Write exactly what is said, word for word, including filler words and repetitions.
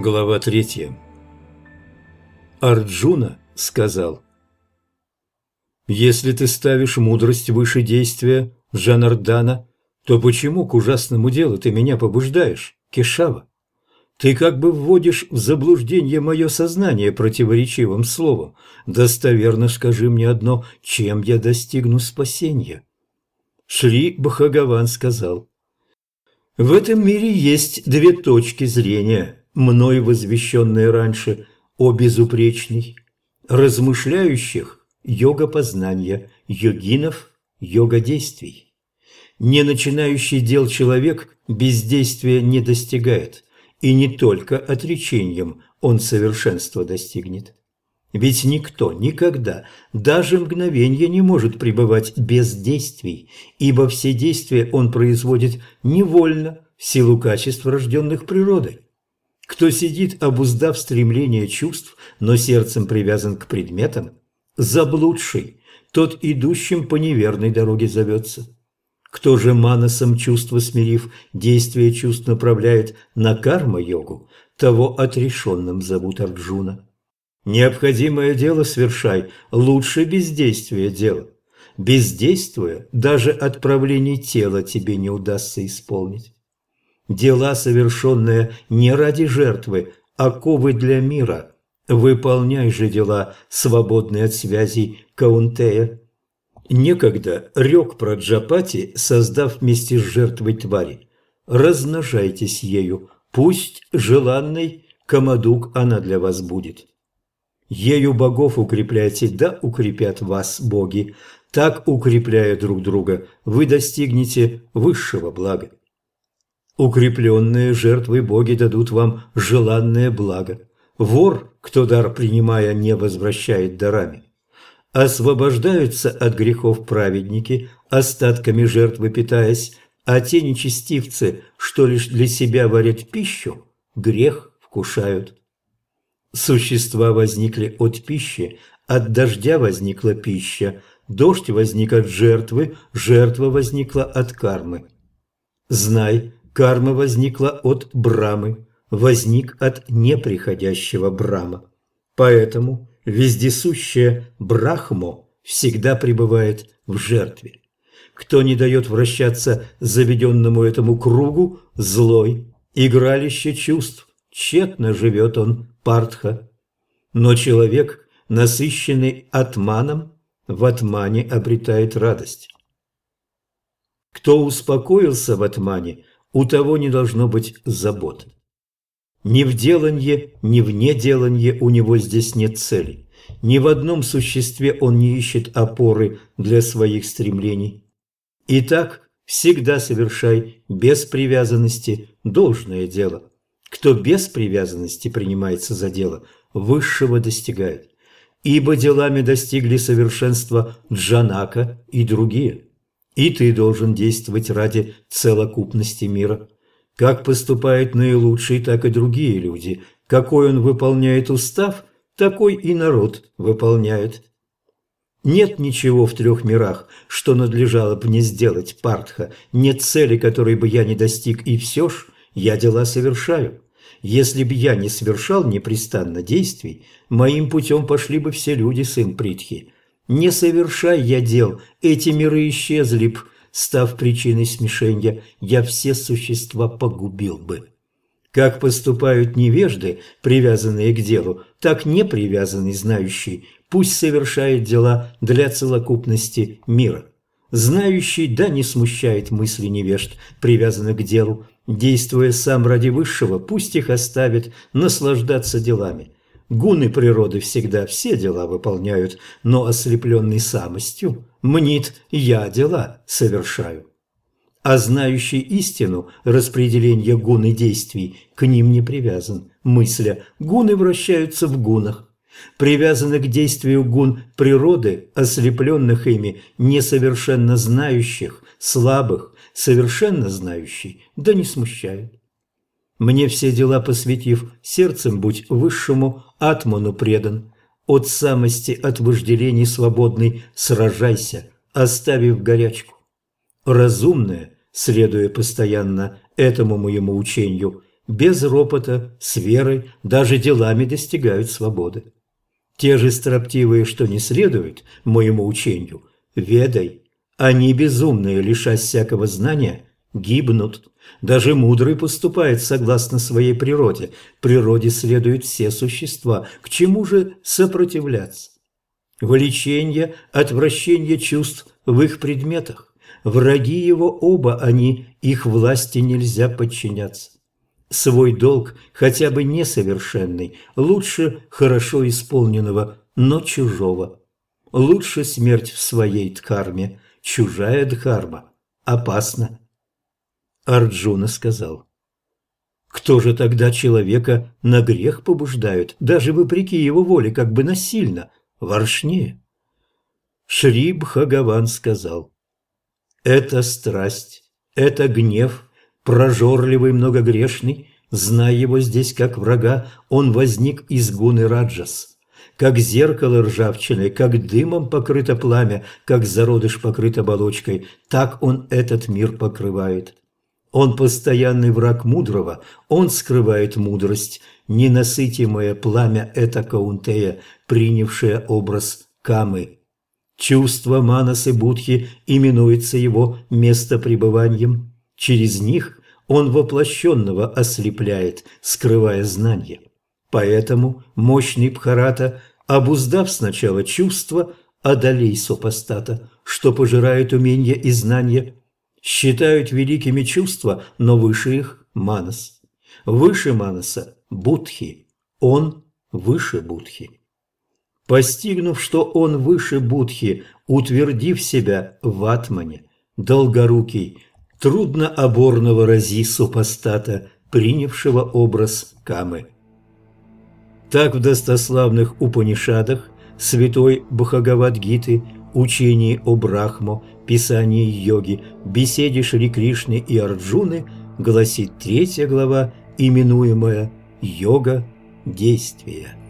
Глава третья. Арджуна сказал: «Если ты ставишь мудрость выше действия, Джанардана, то почему к ужасному делу ты меня побуждаешь, Кешава? Ты как бы вводишь в заблуждение мое сознание противоречивым словом. Достоверно скажи мне одно: чем я достигну спасения?» Шри Бхагаван сказал: «В этом мире есть две точки зрения, мной возвещенные раньше, о безупречный, размышляющих – йога познания, йогинов – йога действий. Не начинающий дел человек бездействия не достигает, и не только отречением он совершенства достигнет. Ведь никто никогда, даже мгновенье не может пребывать без действий, ибо все действия он производит невольно, в силу качеств, рожденных природой. Кто сидит, обуздав стремление чувств, но сердцем привязан к предметам, заблудший, тот идущим по неверной дороге зовется. Кто же манасом чувства смирив, действие чувств направляет на карма-йогу, того отрешенным зовут Арджуна. Необходимое дело свершай, лучше бездействия дела. Бездействуя, даже отправление тела тебе не удастся исполнить. Дела, совершенные не ради жертвы, а ковы для мира. Выполняй же дела, свободные от связей Каунтея. Некогда рек Праджапати, создав вместе с жертвой твари: размножайтесь ею, пусть желанной Камадук она для вас будет. Ею богов укрепляйте, да укрепят вас боги. Так, укрепляя друг друга, вы достигнете высшего блага. Укрепленные жертвой боги дадут вам желанное благо. Вор, кто дар принимая, не возвращает дарами. Освобождаются от грехов праведники, остатками жертвы питаясь, а те нечестивцы, что лишь для себя варят пищу, грех вкушают. Существа возникли от пищи, от дождя возникла пища, дождь возник от жертвы, жертва возникла от кармы. Знай, карма возникла от Брамы, возник от неприходящего Брама. Поэтому вездесущее Брахмо всегда пребывает в жертве. Кто не дает вращаться заведенному этому кругу, злой, игралище чувств, тщетно живет он, Партха. Но человек, насыщенный атманом, в атмане обретает радость. Кто успокоился в атмане, у того не должно быть забот. Ни в деланье, ни в неделанье у него здесь нет цели. Ни в одном существе он не ищет опоры для своих стремлений. Итак, всегда совершай без привязанности должное дело. Кто без привязанности принимается за дело, высшего достигает. Ибо делами достигли совершенства Джанака и другие. И ты должен действовать ради целокупности мира. Как поступает наилучший, так и другие люди. Какой он выполняет устав, такой и народ выполняет. Нет ничего в трех мирах, что надлежало бы мне сделать, Партха. Нет цели, которой бы я не достиг, и все ж я дела совершаю. Если бы я не совершал непрестанно действий, моим путем пошли бы все люди, сын Притхи. Не совершай я дел, эти миры исчезли б, став причиной смешения, я все существа погубил бы. Как поступают невежды, привязанные к делу, так непривязанный знающий пусть совершает дела для целокупности мира. Знающий да не смущает мысли невежд, привязанных к делу, действуя сам ради высшего, пусть их оставит наслаждаться делами. Гуны природы всегда все дела выполняют, но ослепленный самостью мнит: я дела совершаю. А знающий истину распределения гун и действий к ним не привязан, мысля: гуны вращаются в гунах. Привязаны к действию гун природы, ослепленных ими, несовершенно знающих, слабых, совершенно знающий, да не смущает. Мне все дела посвятив, сердцем будь высшему атману предан. От самости, от вожделений свободный сражайся, оставив горячку. Разумное, следуя постоянно этому моему учению, без ропота, с верой, даже делами достигают свободы. Те же строптивые, что не следуют моему учению, ведай, они безумные, лишась всякого знания, гибнут. Даже мудрый поступает согласно своей природе. Природе следуют все существа. К чему же сопротивляться? Влечение, отвращение чувств в их предметах. Враги его оба они, их власти нельзя подчиняться. Свой долг, хотя бы несовершенный, лучше хорошо исполненного, но чужого. Лучше смерть в своей дхарме, чужая дхарма опасна. Арджуна сказал: кто же тогда человека на грех побуждают, даже вопреки его воле, как бы насильно, Варшнея? Шри Бхагаван сказал: это страсть, это гнев, прожорливый, многогрешный, знай его здесь как врага, он возник из гуны раджас. Как зеркало ржавчиной, как дымом покрыто пламя, как зародыш покрыт оболочкой, так он этот мир покрывает. Он постоянный враг мудрого, он скрывает мудрость. Ненасытимое пламя – это Каунтея, принявшее образ Камы. Чувство манасы Будхи именуется его местопребыванием. Через них он воплощенного ослепляет, скрывая знания. Поэтому мощный Бхарата, обуздав сначала чувства, одолей супостата, что пожирает умения и знания. Считают великими чувства, но выше их – манас. Выше манаса – будхи. Он выше будхи. Постигнув, что он выше будхи, утвердив себя в атмане, долгорукий, труднооборного рази супостата, принявшего образ Камы. Так в достославных Упанишадах, святой Бхагавад-гиты, учении о Брахмо, писании йоги, беседе Шри Кришны и Арджуны гласит третья глава, именуемая «Йога действия».